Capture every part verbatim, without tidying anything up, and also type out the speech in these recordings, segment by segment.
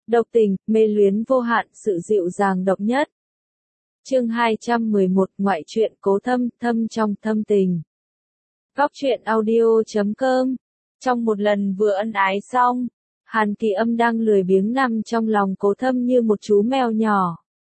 độc tình, mê luyến vô hạn, sự dịu dàng độc nhất. Chương hai trăm mười một, ngoại truyện Cố Thâm, thâm trong thâm tình. Góc truyện audio chấm com. Trong một lần vừa ân ái xong, Hàn Kỳ Âm đang lười biếng nằm trong lòng Cố Thâm như một chú mèo nhỏ.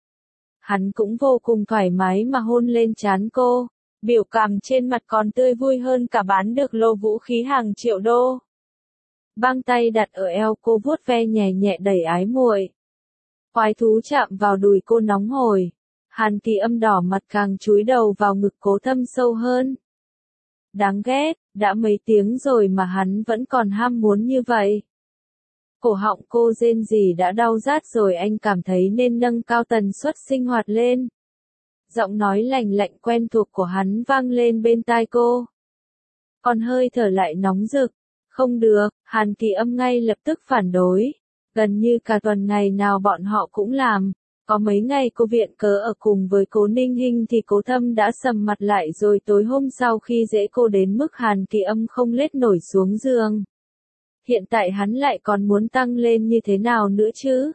Hắn cũng vô cùng thoải mái mà hôn lên trán cô, biểu cảm trên mặt còn tươi vui hơn cả bán được lô vũ khí hàng triệu đô. Băng tay đặt ở eo cô vuốt ve nhẹ nhẹ đầy ái muội. Khoái thú chạm vào đùi cô nóng hổi. Hàn Kỳ Âm đỏ mặt càng chúi đầu vào ngực Cố Thâm sâu hơn. Đáng ghét, đã mấy tiếng rồi mà hắn vẫn còn ham muốn như vậy. Cổ họng cô rên rỉ đã đau rát rồi, anh cảm thấy nên nâng cao tần suất sinh hoạt lên. Giọng nói lành lạnh quen thuộc của hắn vang lên bên tai cô. Còn hơi thở lại nóng rực. Không được, Hàn Kỳ Âm ngay lập tức phản đối. Gần như cả tuần ngày nào bọn họ cũng làm. Có mấy ngày cô viện cớ ở cùng với Cố Ninh Hinh thì Cố Thâm đã sầm mặt lại rồi, tối hôm sau khi dễ cô đến mức Hàn Kỳ Âm không lết nổi xuống giường. Hiện tại hắn lại còn muốn tăng lên như thế nào nữa chứ?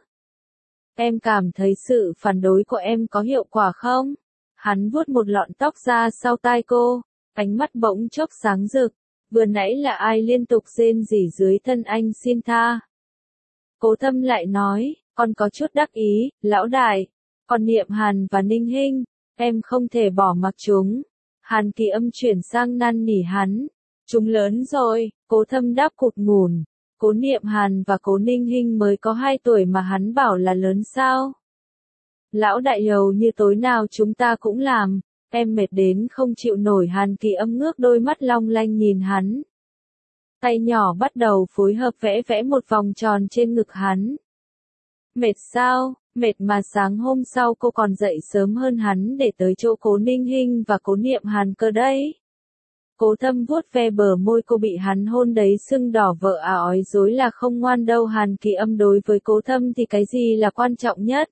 Em cảm thấy sự phản đối của em có hiệu quả không? Hắn vuốt một lọn tóc ra sau tai cô, ánh mắt bỗng chốc sáng rực. Vừa nãy là ai liên tục rên rỉ dưới thân anh xin tha? Cố Thâm lại nói, con có chút đắc ý, lão đại. Còn Niệm Hàn và Ninh Hinh, em không thể bỏ mặc chúng. Hàn Kỳ Âm chuyển sang năn nỉ hắn. Chúng lớn rồi, Cố Thâm đáp cụt ngùn. Cố Niệm Hàn và Cố Ninh Hinh mới có hai tuổi mà hắn bảo là lớn sao? Lão đại hầu như tối nào chúng ta cũng làm. Em mệt đến không chịu nổi. Hàn Kỳ Âm ngước đôi mắt long lanh nhìn hắn. Tay nhỏ bắt đầu phối hợp vẽ vẽ một vòng tròn trên ngực hắn. Mệt sao? Mệt mà sáng hôm sau cô còn dậy sớm hơn hắn để tới chỗ Cố Ninh Hinh và Cố Niệm Hàn cơ đấy. Cố Thâm vuốt ve bờ môi cô bị hắn hôn đấy sưng đỏ, vợ à ói dối là không ngoan đâu. Hàn Kỳ Âm đối với Cố Thâm thì cái gì là quan trọng nhất?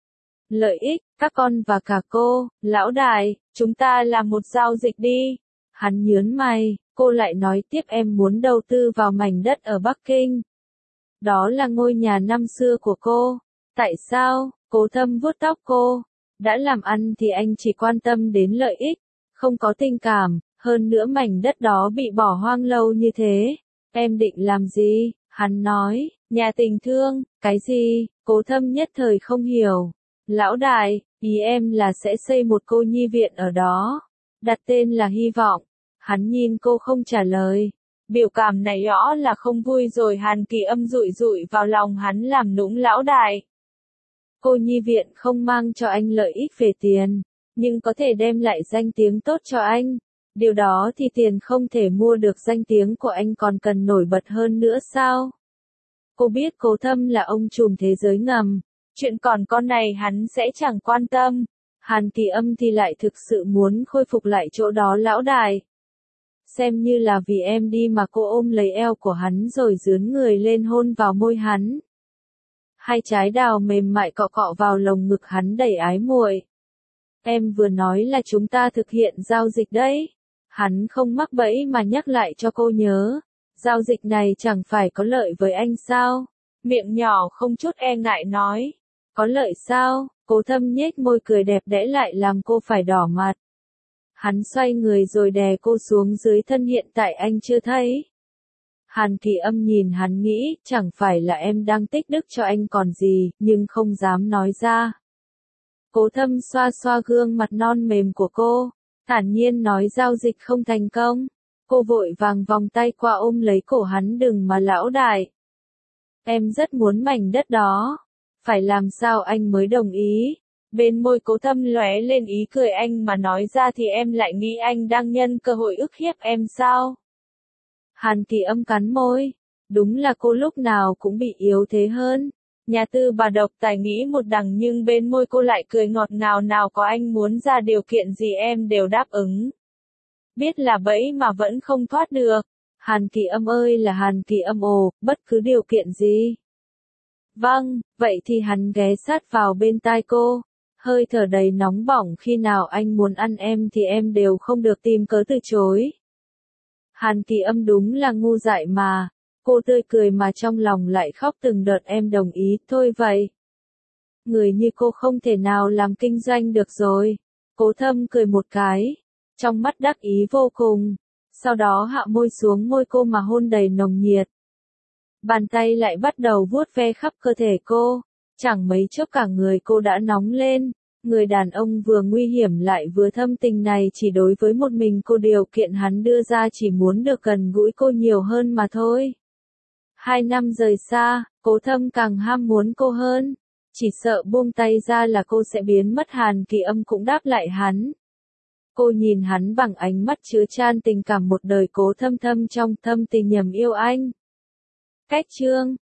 Lợi ích, các con và cả cô. Lão đại, chúng ta làm một giao dịch đi. Hắn nhớn mày, cô lại nói tiếp, em muốn đầu tư vào mảnh đất ở Bắc Kinh. Đó là ngôi nhà năm xưa của cô. Tại sao? Cố Thâm vuốt tóc cô. Đã làm ăn thì anh chỉ quan tâm đến lợi ích, không có tình cảm. Hơn nữa mảnh đất đó bị bỏ hoang lâu như thế. Em định làm gì? Hắn nói, nhà tình thương. Cái gì? Cố Thâm nhất thời không hiểu. Lão đại, ý em là sẽ xây một cô nhi viện ở đó. Đặt tên là Hy vọng. Hắn nhìn cô không trả lời. Biểu cảm này rõ là không vui rồi. Hàn Kỳ Âm dụi dụi vào lòng hắn làm nũng. Lão đại, cô nhi viện không mang cho anh lợi ích về tiền, nhưng có thể đem lại danh tiếng tốt cho anh. Điều đó thì tiền không thể mua được, danh tiếng của anh còn cần nổi bật hơn nữa sao? Cô biết Cố Thâm là ông trùm thế giới ngầm. Chuyện còn con này hắn sẽ chẳng quan tâm. Hàn Kỳ Âm thì lại thực sự muốn khôi phục lại chỗ đó. Lão đại, xem như là vì em đi mà. Cô ôm lấy eo của hắn rồi dướn người lên hôn vào môi hắn. Hai trái đào mềm mại cọ cọ vào lồng ngực hắn đầy ái muội. Em vừa nói là chúng ta thực hiện giao dịch đấy. Hắn không mắc bẫy mà nhắc lại cho cô nhớ. Giao dịch này chẳng phải có lợi với anh sao? Miệng nhỏ không chút e ngại nói. Có lợi sao? Cố Thâm nhếch môi cười đẹp đẽ lại làm cô phải đỏ mặt. Hắn xoay người rồi đè cô xuống dưới thân. Hiện tại anh chưa thấy. Hàn Kỳ Âm nhìn hắn nghĩ, chẳng phải là em đang tích đức cho anh còn gì, nhưng không dám nói ra. Cố Thâm xoa xoa gương mặt non mềm của cô, thản nhiên nói giao dịch không thành công. Cô vội vàng vòng tay qua ôm lấy cổ hắn. Đừng mà lão đại. Em rất muốn mảnh đất đó. Phải làm sao anh mới đồng ý? Bên môi Cố Thâm lóe lên ý cười, anh mà nói ra thì em lại nghĩ anh đang nhân cơ hội ức hiếp em sao? Hàn Kỳ Âm cắn môi. Đúng là cô lúc nào cũng bị yếu thế hơn. Nhà tư bà độc tài nghĩ một đằng nhưng bên môi cô lại cười ngọt ngào. Nào có anh muốn ra điều kiện gì em đều đáp ứng. Biết là bẫy mà vẫn không thoát được. Hàn Kỳ Âm ơi là Hàn Kỳ Âm ồ, bất cứ điều kiện gì. Vâng, vậy thì hắn ghé sát vào bên tai cô. Hơi thở đầy nóng bỏng, khi nào anh muốn ăn em thì em đều không được tìm cớ từ chối. Hàn Kỳ Âm đúng là ngu dại mà. Cô tươi cười mà trong lòng lại khóc từng đợt. Em đồng ý, thôi vậy. Người như cô không thể nào làm kinh doanh được rồi. Cố Thâm cười một cái, trong mắt đắc ý vô cùng, sau đó hạ môi xuống môi cô mà hôn đầy nồng nhiệt. Bàn tay lại bắt đầu vuốt ve khắp cơ thể cô, chẳng mấy chốc cả người cô đã nóng lên. Người đàn ông vừa nguy hiểm lại vừa thâm tình này chỉ đối với một mình cô, điều kiện hắn đưa ra chỉ muốn được gần gũi cô nhiều hơn mà thôi. Hai năm rời xa, Cố Thâm càng ham muốn cô hơn, chỉ sợ buông tay ra là cô sẽ biến mất. Hàn Kỳ Âm cũng đáp lại hắn. Cô nhìn hắn bằng ánh mắt chứa chan tình cảm. Một đời Cố Thâm thâm trong thâm tình nhầm yêu anh. Cách chương